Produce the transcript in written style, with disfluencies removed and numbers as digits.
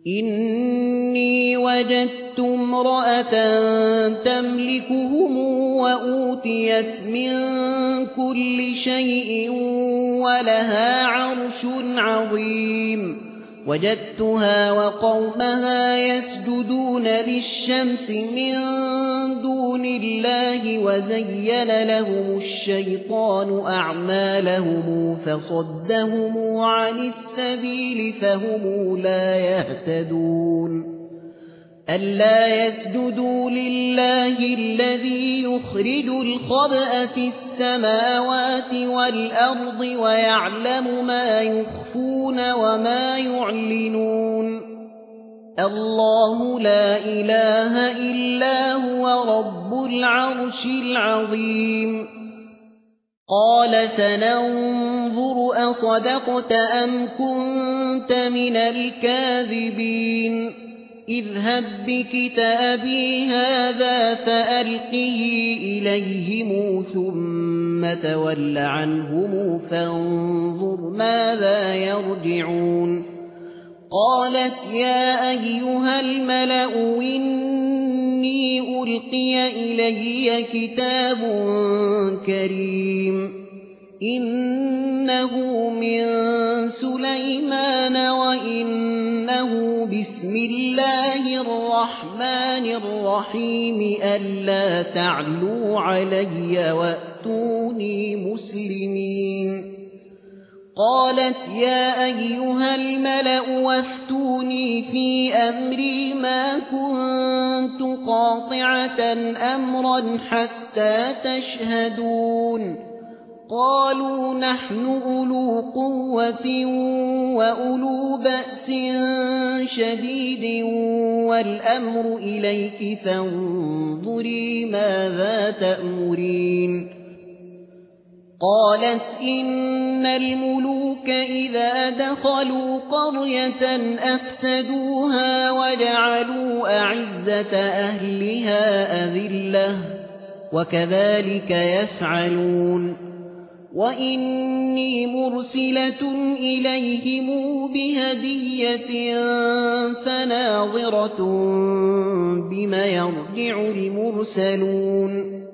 إني وجدت امرأة تملكهم وأوتيت من كل شيء ولها عرش عظيم وجدتها وقومها يسجدون للشمس من دون الله وزين لهم الشيطان أعمالهم فصدهم عن السبيل فهم لا يهتدون ألا يسجدوا لله الذي يخرج الخبأ في السماوات والأرض ويعلم ما يخفون وما يعلنون الله لا إله إلا هو رب العرش العظيم قال سننظر أصدقت أم كنت من الكاذبين اذهب بكتابي هذا فألقه إليهم ثم تول عنهم فانظر ماذا يرجعون قالت يا أيها الملأ إني ألقي إلي كتاب كريم إنه من سليمان وإنه بسم الله الرحمن الرحيم ألا تعلوا علي وأتوني مسلمين قالت يا أيها الملأ وافتوني في أمري ما كنت قاطعة أمرا حتى تشهدون قالوا نحن أولو قوة وأولو بأس شديد والأمر إليك فانظري ماذا تأمرين قالت إن الملوك إذا دخلوا قرية أفسدوها وجعلوا أعزة أهلها أذلة وكذلك يفعلون وإني مرسلة إليهم بهدية فناظرة بما يرجع المرسلون